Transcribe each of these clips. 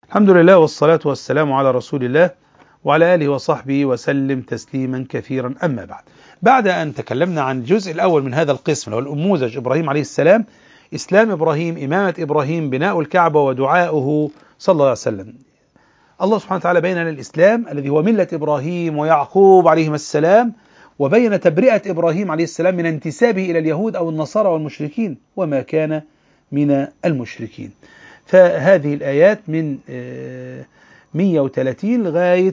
الحمد لله والصلاة والسلام على رسول الله وعلى آله وصحبه وسلم تسليما كثيرا. أما بعد أن تكلمنا عن الجزء الأول من هذا القسم وهو الأنموذج إبراهيم عليه السلام، إسلام إبراهيم، إمامة إبراهيم، بناء الكعبة ودعاؤه صلى الله عليه وسلم. الله سبحانه وتعالى بين لنا الإسلام الذي هو ملة إبراهيم ويعقوب عليهما السلام، وبين تبرئة إبراهيم عليه السلام من انتسابه إلى اليهود أو النصارى والمشركين، وما كان من المشركين. فهذه الآيات من 130 لغاية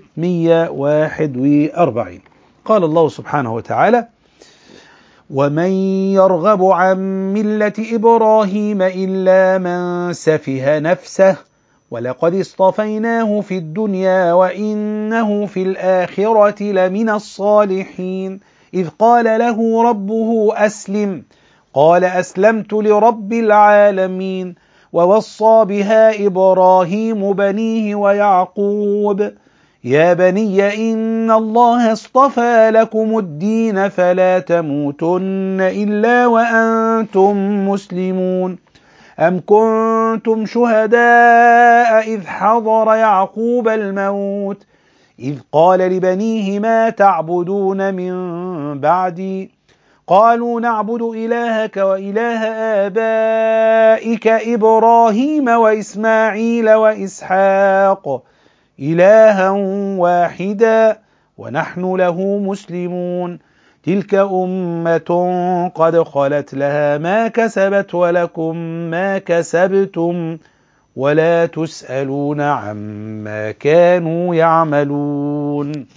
141. قال الله سبحانه وتعالى: ومن يرغب عن ملة إبراهيم إلا من سفه نفسه ولقد اصطفيناه في الدنيا وإنه في الآخرة لمن الصالحين إذ قال له ربه أسلم قال أسلمت لرب العالمين ووصى بها إبراهيم بنيه ويعقوب يا بني إن الله اصطفى لكم الدين فلا تموتن إلا وأنتم مسلمون أم كنتم شهداء إذ حضر يعقوب الموت إذ قال لبنيه ما تعبدون من بعدي قالوا نعبد إلهك وإله آبائك إبراهيم وإسماعيل وإسحاق إلها واحدا ونحن له مسلمون تلك أمة قد خلت لها ما كسبت ولكم ما كسبتم ولا تسألون عما كانوا يعملون.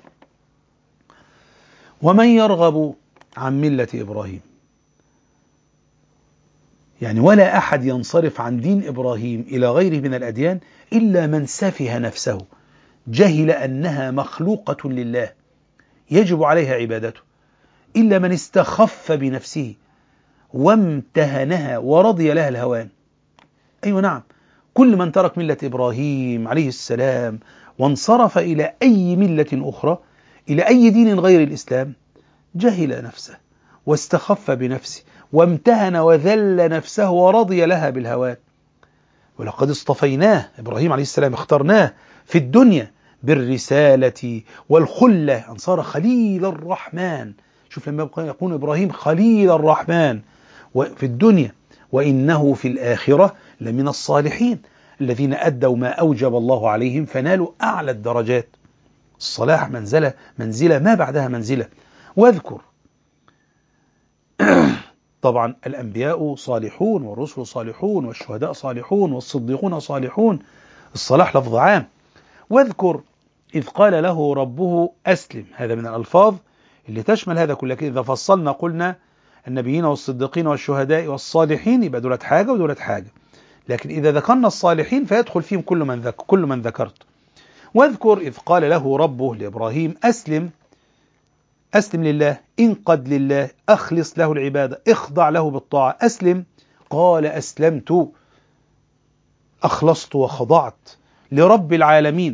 ومن يرغب عن ملة إبراهيم، يعني ولا أحد ينصرف عن دين إبراهيم إلى غيره من الأديان إلا من سفه نفسه، جهل أنها مخلوقة لله يجب عليها عبادته، إلا من استخف بنفسه وامتهنها ورضي لها الهوان. أيوة نعم، كل من ترك ملة إبراهيم عليه السلام وانصرف إلى أي ملة أخرى، إلى أي دين غير الإسلام، جهل نفسه واستخف بنفسه وامتهن وذل نفسه ورضي لها بالهوان. ولقد اصطفيناه، إبراهيم عليه السلام اخترناه في الدنيا بالرسالة والخلة، أن صار خليل الرحمن. شوف لما يكون إبراهيم خليل الرحمن في الدنيا، وإنه في الآخرة لمن الصالحين الذين أدوا ما أوجب الله عليهم فنالوا أعلى الدرجات. الصلاح منزلة ما بعدها منزلة. واذكر طبعا الأنبياء صالحون والرسل صالحون والشهداء صالحون والصديقون صالحون، الصلاح لفظ عام. واذكر إذ قال له ربه أسلم، هذا من الألفاظ اللي تشمل هذا كله. إذا فصلنا قلنا النبيين والصديقين والشهداء والصالحين، يبقى دولت حاجة ودولت حاجة، لكن إذا ذكرنا الصالحين فيدخل فيهم كل من ذكرت. واذكر إذ قال له ربه لإبراهيم أسلم لله، انقد لله، أخلص له العبادة، اخضع له بالطاعة، أسلم. قال أسلمت، أخلصت وخضعت لرب العالمين،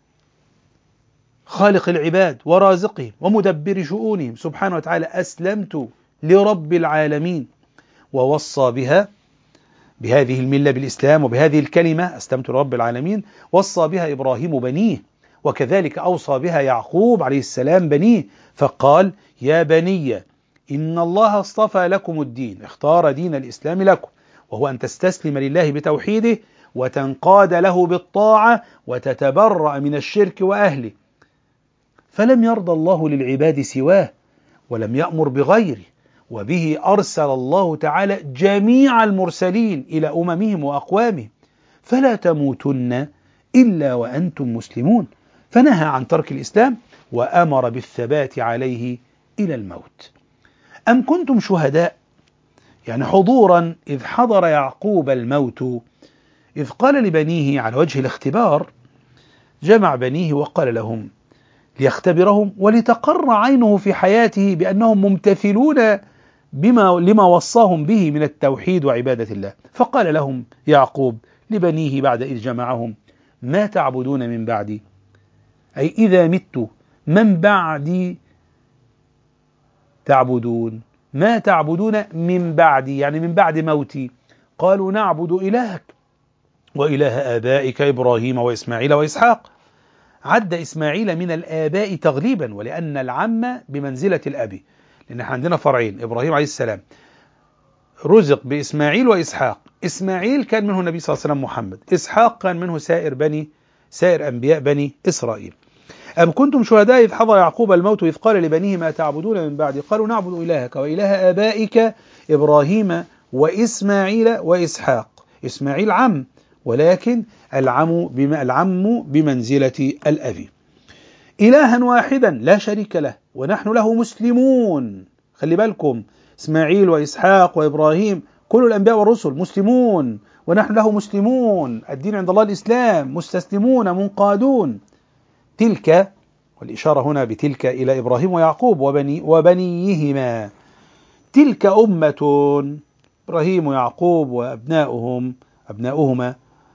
خالق العباد ورازقهم ومدبر شؤونهم سبحانه وتعالى، أسلمت لرب العالمين. ووصى بهذه الملة بالإسلام وبهذه الكلمة أسلمت لرب العالمين، وصى بها إبراهيم بنيه، وكذلك أوصى بها يعقوب عليه السلام بنيه، فقال يا بني إن الله اصطفى لكم الدين، اختار دين الإسلام لكم، وهو أن تستسلم لله بتوحيده وتنقاد له بالطاعة وتتبرأ من الشرك وأهله. فلم يرضى الله للعباد سواه ولم يأمر بغيره، وبه أرسل الله تعالى جميع المرسلين إلى أممهم وأقوامهم، فلا تموتن إلا وأنتم مسلمون. فنهى عن ترك الإسلام وأمر بالثبات عليه إلى الموت. أم كنتم شهداء، يعني حضورا إذ حضر يعقوب الموت، إذ قال لبنيه على وجه الاختبار، جمع بنيه وقال لهم ليختبرهم ولتقر عينه في حياته بأنهم ممتثلون لما وصاهم به من التوحيد وعبادة الله. فقال لهم يعقوب لبنيه بعد إذ جمعهم ما تعبدون من بعدي، أي إذا مت من بعدي تعبدون، ما تعبدون من بعدي يعني من بعد موتي. قالوا نعبد إلهك وإله آبائك إبراهيم وإسماعيل وإسحاق. عد إسماعيل من الآباء تغليبا، ولأن العم بمنزلة الأب، لأن احنا عندنا فرعين. إبراهيم عليه السلام رزق بإسماعيل وإسحاق. إسماعيل كان منه النبي صلى الله عليه وسلم محمد، إسحاق كان منه سائر أنبياء بني إسرائيل. أم كنتم شهداء إذ حضر يعقوب الموت إذ قال لبنيه ما تعبدون من بعدي قالوا نعبد إلهك وإله آبائك إبراهيم وإسماعيل وإسحاق. إسماعيل عم، ولكن العم بمنزلة الأب. إلها واحدا لا شريك له ونحن له مسلمون. خلي بالكم، إسماعيل وإسحاق وإبراهيم كل الأنبياء والرسل مسلمون، ونحن له مسلمون. الدين عند الله الإسلام، مستسلمون منقادون. تلك، والإشارة هنا بتلك إلى إبراهيم ويعقوب وبنيهما. تلك أمة، إبراهيم ويعقوب وأبناؤهما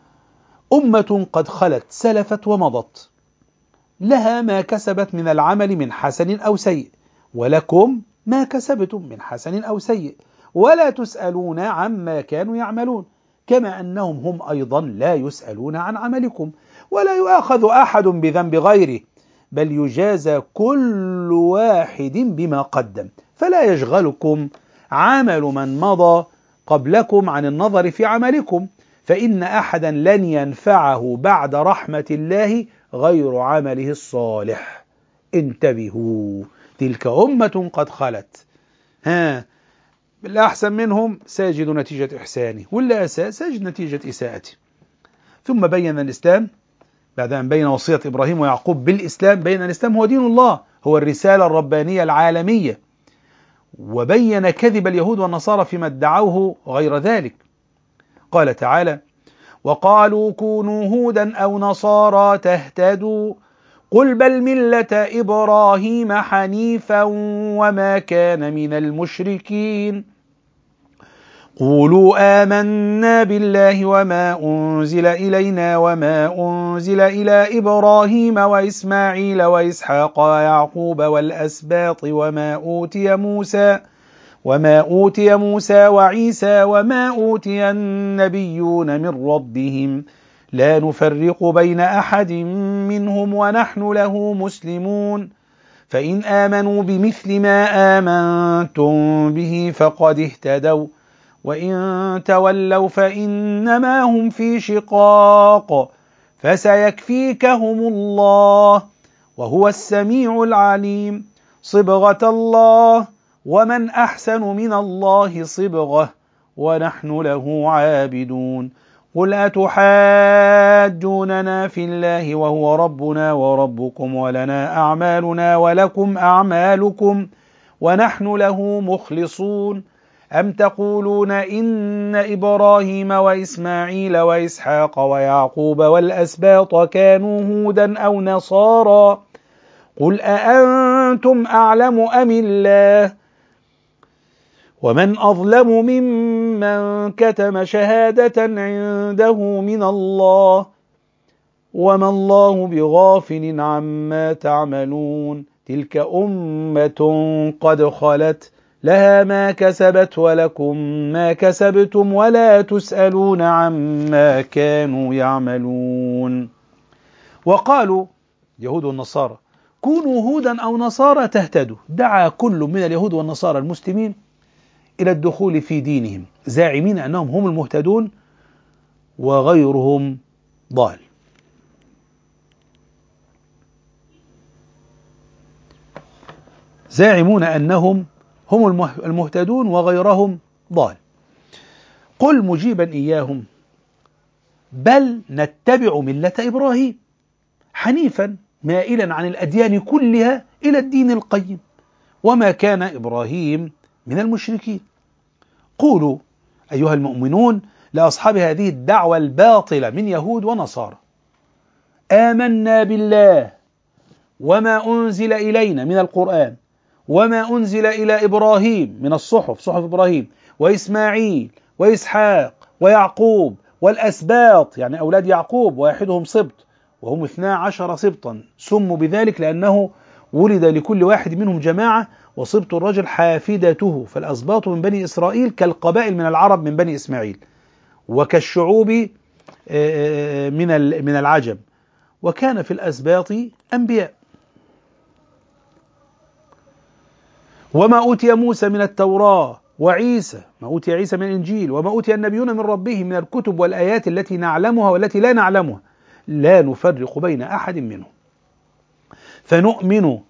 أمة قد خلت، سلفت ومضت، لها ما كسبت من العمل من حسن أو سيء، ولكم ما كسبتم من حسن أو سيء، ولا تسألون عما كانوا يعملون، كما أنهم هم أيضا لا يسألون عن عملكم، ولا يؤاخذ أحد بذنب غيره، بل يجازى كل واحد بما قدم، فلا يشغلكم عمل من مضى قبلكم عن النظر في عملكم، فإن أحدا لن ينفعه بعد رحمة الله غير عمله الصالح. انتبهوا، تلك أمة قد خلت، بالأحسن منهم سيجد نتيجة إحسانه، واللي أساء سيجد نتيجة إساءته. ثم بين الإسلام بعد أن بين وصية إبراهيم ويعقوب بالإسلام، بين الإسلام هو دين الله، هو الرسالة الربانية العالمية، وبين كذب اليهود والنصارى فيما ادعوه غير ذلك. قال تعالى: وقالوا كونوا هودا أو نصارى تهتدوا قل بل ملة إبراهيم حنيفا وما كان من المشركين قولوا آمنا بالله وما أنزل إلينا وما أنزل إلى إبراهيم وإسماعيل وإسحاق ويعقوب والأسباط وما أوتي موسى وعيسى وما أوتي النبيون من ربهم لا نفرق بين أحد منهم ونحن له مسلمون فإن آمنوا بمثل ما آمنتم به فقد اهتدوا وإن تولوا فإنما هم في شقاق فسيكفيكهم الله وهو السميع العليم صبغة الله ومن أحسن من الله صبغة ونحن له عابدون قل أتحاجوننا في الله وهو ربنا وربكم ولنا أعمالنا ولكم أعمالكم ونحن له مخلصون أم تقولون إن إبراهيم وإسماعيل وإسحاق ويعقوب والأسباط كانوا هودا أو نصارى قل أأنتم أعلم أم الله ومن أظلم ممن كتم شهادة عنده من الله وما الله بغافل عما تعملون تلك أمة قد خلت لها ما كسبت ولكم ما كسبتم ولا تسألون عما كانوا يعملون. وقالوا يهود والنصارى كونوا هودا أو نصارى تهتدوا. دعا كل من اليهود والنصارى المسلمين إلى الدخول في دينهم زاعمين أنهم هم المهتدون وغيرهم ضال. زاعمون أنهم هم المهتدون وغيرهم ضال. قل مجيبا إياهم بل نتبع ملة إبراهيم حنيفا مائلا عن الأديان كلها إلى الدين القيم وما كان إبراهيم من المشركين. قولوا أيها المؤمنون لأصحاب هذه الدعوة الباطلة من يهود ونصارى آمنا بالله وما أنزل إلينا من القرآن وما أنزل إلى إبراهيم من الصحف صحف إبراهيم وإسماعيل وإسحاق ويعقوب والأسباط يعني أولاد يعقوب واحدهم سبط وهم 12 سبطا سموا بذلك لأنه ولد لكل واحد منهم جماعة وسبط الرجل حافدته فالأسباط من بني إسرائيل كالقبائل من العرب من بني إسماعيل وكالشعوب من العجم، وكان في الأسباط أنبياء. وما أوتي موسى من التوراة وعيسى، ما أوتي عيسى من الإنجيل، وما أوتي النبيون من ربهم من الكتب والآيات التي نعلمها والتي لا نعلمها، لا نفرق بين أحد منهم فنؤمن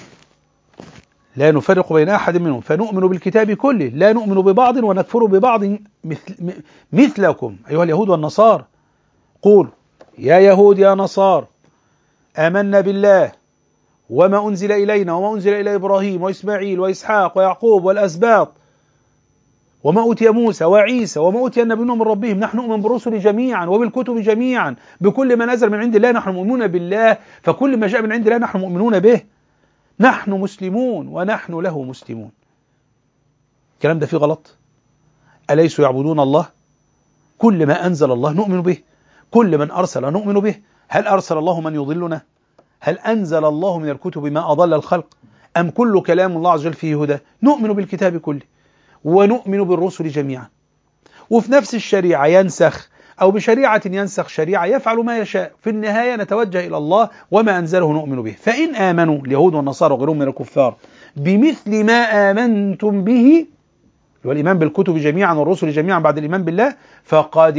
فنؤمن بالكتاب كله، لا نؤمن ببعض ونكفر ببعض مثلكم أيها اليهود والنصارى. قول يا يهود يا نصارى آمنا بالله وما أنزل إلينا وما أنزل إلى إبراهيم وإسماعيل وإسحاق ويعقوب والأسباط وما أوتي موسى وعيسى وما أوتي النبيون من ربهم، نحن نؤمن بالرسل جميعا وبالكتب جميعا بكل ما نزل من عند الله، نحن مؤمنون بالله، فكل ما جاء من عند الله نحن مؤمنون به، نحن مسلمون ونحن له مسلمون. الكلام ده فيه غلط؟ أليسوا يعبدون الله؟ كل ما أنزل الله نؤمن به، كل من أرسل نؤمن به. هل أرسل الله من يضلنا؟ هل أنزل الله من الكتب ما أضل الخلق؟ أم كل كلام الله عز وجل فيه هدى؟ نؤمن بالكتاب كله ونؤمن بالرسل جميعا. وفي نفس الشريعة ينسخ أو بشريعة ينسخ شريعة، يفعل ما يشاء، في النهاية نتوجه إلى الله وما أنزله نؤمن به. فإن آمنوا اليهود والنصارى وغيرهم من الكفار بمثل ما آمنتم به، والإيمان بالكتب جميعا والرسل جميعا بعد الإيمان بالله، فقد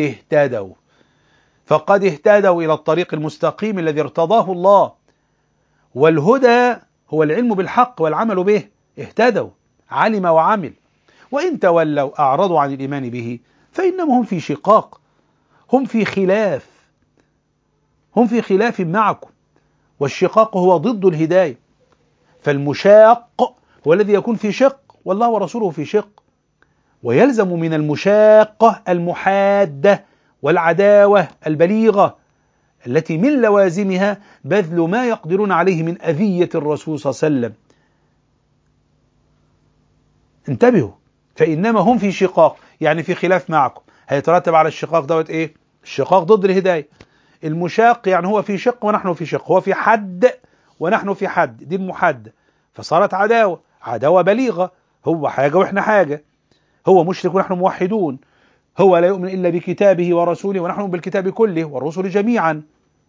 اهتدوا إلى الطريق المستقيم الذي ارتضاه الله. والهدى هو العلم بالحق والعمل به، اهتدوا، علم وعمل. وإن تولوا أعرضوا عن الإيمان به فإنما هم في شقاق، هم في خلاف معكم، والشقاق هو ضد الهداية. فالمشاق هو الذي يكون في شق والله ورسوله في شق، ويلزم من المشاقة المحادة والعداوة البليغة التي من لوازمها بذل ما يقدرون عليه من أذية الرسول صلى الله عليه وسلم. انتبهوا، فإنما هم في شقاق، يعني في خلاف معكم. هيترتب على الشقاق دوت إيه؟ الشقاق ضد الهداية. المشاق يعني هو في شق ونحن في شق، هو في حد ونحن في حد، دي المحادة، فصارت عداوة بليغة، هو حاجة وإحنا حاجة، هو مشرك ونحن موحدون، هو لا يؤمن إلا بكتابه ورسوله ونحن نؤمن بالكتاب كله والرسل جميعا.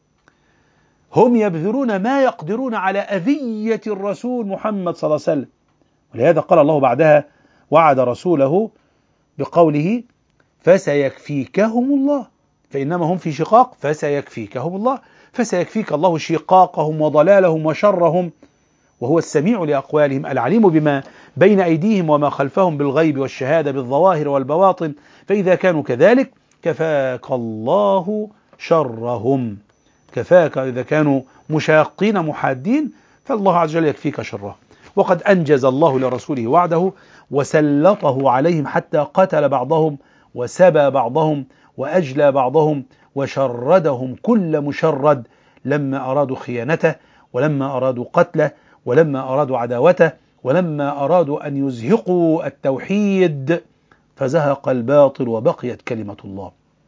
هم يبذلون ما يقدرون على أذية الرسول محمد صلى الله عليه وسلم، ولهذا قال الله بعدها وعد رسوله بقوله فسيكفيكهم الله، فإنما هم في شقاق فسيكفيكهم الله، فسيكفيك الله شقاقهم وضلالهم وشرهم، وهو السميع لأقوالهم العليم بما بين أيديهم وما خلفهم بالغيب والشهادة بالظواهر والبواطن، فإذا كانوا كذلك كفاك الله شرهم، كفاك إذا كانوا مشاقين محادين فالله عز وجل يكفيك شرهم. وقد أنجز الله لرسوله وعده وسلطه عليهم حتى قتل بعضهم وسبى بعضهم وأجلى بعضهم وشردهم كل مشرد لما أرادوا خيانته ولما أرادوا قتله ولما أرادوا عداوته ولما أرادوا أن يزهقوا التوحيد فزهق الباطل وبقيت كلمة الله.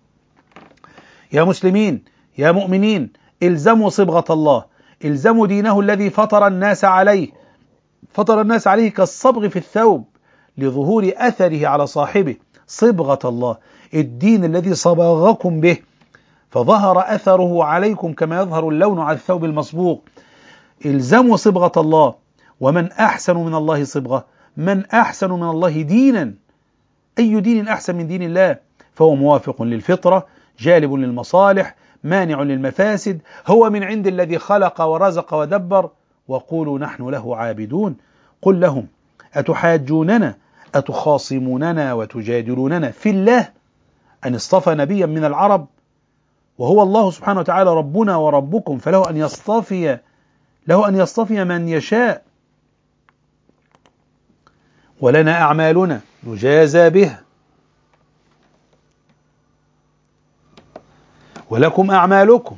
يا مسلمين يا مؤمنين، الزموا صبغة الله، الزموا دينه الذي فطر الناس عليه كالصبغ في الثوب لظهور أثره على صاحبه، صبغة الله، الدين الذي صبغكم به فظهر أثره عليكم كما يظهر اللون على الثوب المصبوغ. الزموا صبغة الله، ومن أحسن من الله صبغة، من أحسن من الله دينا، أي دين أحسن من دين الله؟ فهو موافق للفطرة، جالب للمصالح، مانع للمفاسد، هو من عند الذي خلق ورزق ودبر، وقولوا نحن له عابدون. قل لهم أتحاجوننا أتخاصموننا وتجادلوننا في الله أن اصطفى نبيا من العرب وهو الله سبحانه وتعالى ربنا وربكم، فله أن يصطفي من يشاء، ولنا أعمالنا نجازى بها ولكم أعمالكم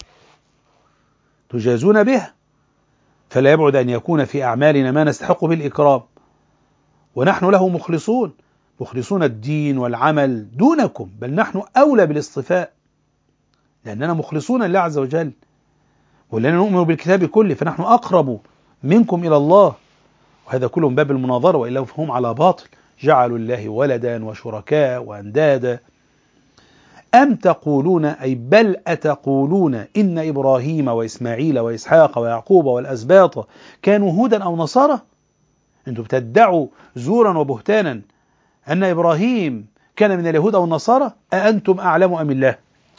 تجازون بها، فلا يبعد أن يكون في أعمالنا ما نستحق بالإكرام، ونحن له مخلصون الدين والعمل دونكم، بل نحن أولى بالاصطفاء لأننا مخلصون لله عز وجل، ولأننا نؤمن بالكتاب كله فنحن أقرب منكم إلى الله. وهذا كله من باب المناظرة، وإلا فهم على باطل، جعلوا الله ولدا وشركاء وأندادا. أم تقولون أي بل أتقولون إن إبراهيم وإسماعيل وإسحاق ويعقوب والأسباط كانوا هودا أو نصارى؟ أنتم بتدعوا زورا وبهتانا أن إبراهيم كان من اليهود أو النصارى، أأنتم أعلم أم الله؟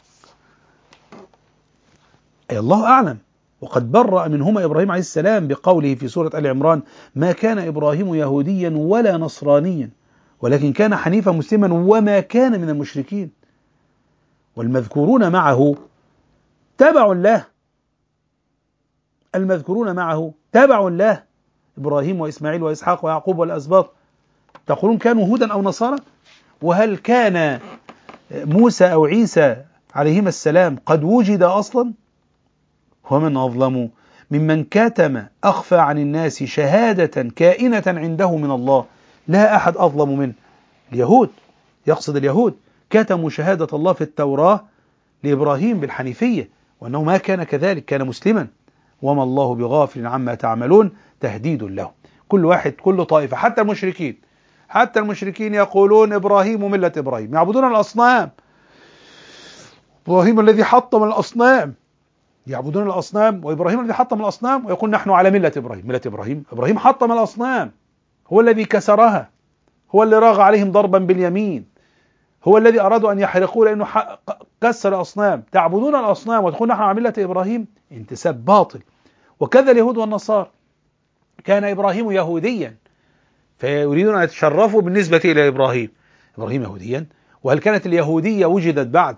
أي الله أعلم. وقد برأ منهما إبراهيم عليه السلام بقوله في سورة آل عمران: ما كان إبراهيم يهوديا ولا نصرانيا ولكن كان حنيفا مسلما وما كان من المشركين. والمذكورون معه تبع له، المذكورون معه تبع له، إبراهيم وإسماعيل وإسحاق ويعقوب والأسباط. تقولون كانوا هودا أو نصارى؟ وهل كان موسى أو عيسى عليهما السلام قد وجد أصلا؟ ومن أظلم ممن كتم أخفى عن الناس شهادة كائنة عنده من الله، لا أحد أظلم منه. اليهود، يقصد اليهود، كتموا شهادة الله في التوراة لإبراهيم بالحنيفية، وأنه ما كان كذلك، كان مسلما. وما الله بغافل عما تعملون، تهديد له. كل واحد، كل طائفة، حتى المشركين يقولون إبراهيم ملة إبراهيم، يعبدون الأصنام. إبراهيم الذي حطم الأصنام، يعبدون الأصنام، وإبراهيم الذي حطم الأصنام، ويقول نحن على ملة إبراهيم. ملة إبراهيم؟ إبراهيم حطم الأصنام، هو الذي كسرها، هو اللي راغ عليهم ضربا باليمين، هو الذي أرادوا أن يحرقوه لأنه كسر الأصنام. تعبدون الأصنام وتقول نحن على ملة إبراهيم؟ انتساب باطل. وكذا اليهود والنصارى، كان إبراهيم يهوديا فيريدون أن يتشرفوا بالنسبة إلى إبراهيم يهوديا، وهل كانت اليهودية وجدت بعد؟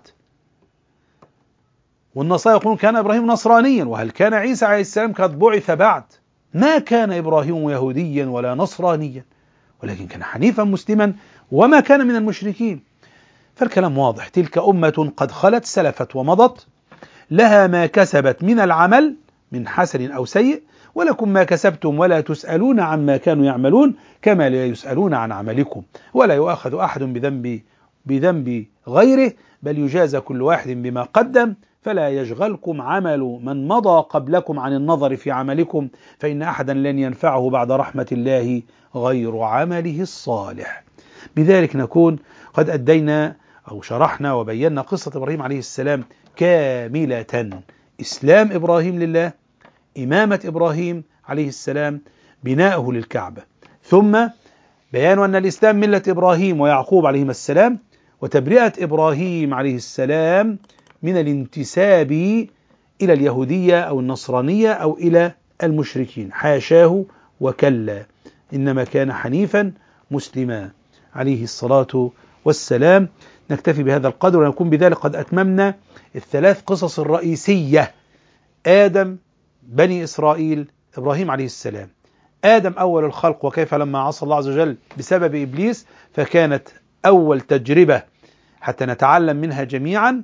والنصارى يقولون كان إبراهيم نصرانيا، وهل كان عيسى عليه السلام قد بعث بعد؟ ما كان إبراهيم يهوديا ولا نصرانيا ولكن كان حنيفا مسلما وما كان من المشركين. فالكلام واضح، تلك أمة قد خلت سلفت ومضت، لها ما كسبت من العمل من حسن أو سيء، ولكم ما كسبتم ولا تسألون عما كانوا يعملون كما لا يسألون عن عملكم، ولا يؤاخذ أحد بذنب غيره، بل يجازى كل واحد بما قدم، فلا يشغلكم عمل من مضى قبلكم عن النظر في عملكم، فإن أحدا لن ينفعه بعد رحمة الله غير عمله الصالح. بذلك نكون قد أدينا أو شرحنا وبينا قصة إبراهيم عليه السلام كاملة: إسلام إبراهيم لله، إمامة إبراهيم عليه السلام، بناؤه للكعبة، ثم بيان أن الإسلام ملة إبراهيم ويعقوب عليهما السلام، وتبرئة إبراهيم عليه السلام من الانتساب إلى اليهودية أو النصرانية أو إلى المشركين، حاشاه وكلا، إنما كان حنيفا مسلما عليه الصلاة والسلام. نكتفي بهذا القدر ونكون بذلك قد أتممنا الثلاث قصص الرئيسية: آدم، بني إسرائيل، إبراهيم عليه السلام. آدم أول الخلق، وكيف لما عصى الله عز وجل بسبب إبليس، فكانت أول تجربة حتى نتعلم منها جميعا.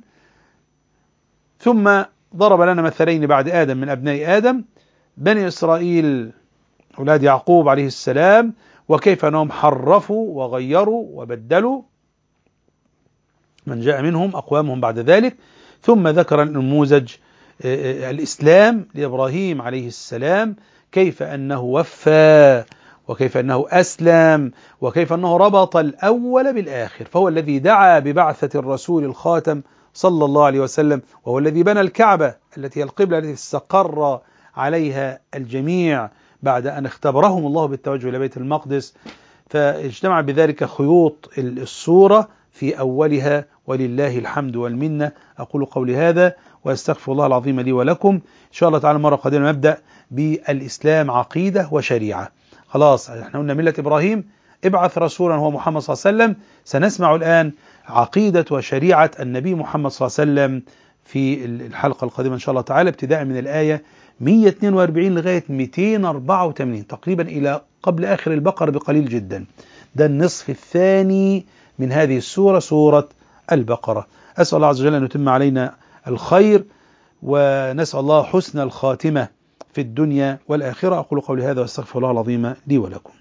ثم ضرب لنا مثلين بعد آدم من أبناء آدم: بني إسرائيل أولاد يعقوب عليه السلام، وكيف أنهم حرفوا وغيروا وبدلوا من جاء منهم أقوامهم بعد ذلك. ثم ذكر النموذج الإسلام لإبراهيم عليه السلام، كيف أنه وفى، وكيف أنه أسلم، وكيف أنه ربط الأول بالآخر، فهو الذي دعا ببعثة الرسول الخاتم صلى الله عليه وسلم، وهو الذي بنى الكعبة التي هي القبلة التي استقر عليها الجميع بعد أن اختبرهم الله بالتوجه إلى بيت المقدس. فاجتمع بذلك خيوط السورة في أولها، ولله الحمد والمنة. أقول قولي هذا وأستغفر الله العظيم لي ولكم. إن شاء الله تعالى مرة قادمة نبدأ بالإسلام عقيدة وشريعة. خلاص احنا قلنا ملة إبراهيم، ابعث رسولا هو محمد صلى الله عليه وسلم. سنسمع الآن عقيدة وشريعة النبي محمد صلى الله عليه وسلم في الحلقة القادمة إن شاء الله تعالى، ابتداء من الآية 142 لغاية 284 تقريبا، إلى قبل آخر البقرة بقليل جدا. ده النصف الثاني من هذه السورة، سورة البقرة. أسأل الله عز وجل أن يتم علينا الخير، ونسأل الله حسن الخاتمة في الدنيا والآخرة. أقول قولي هذا واستغفر الله العظيم لي ولكم.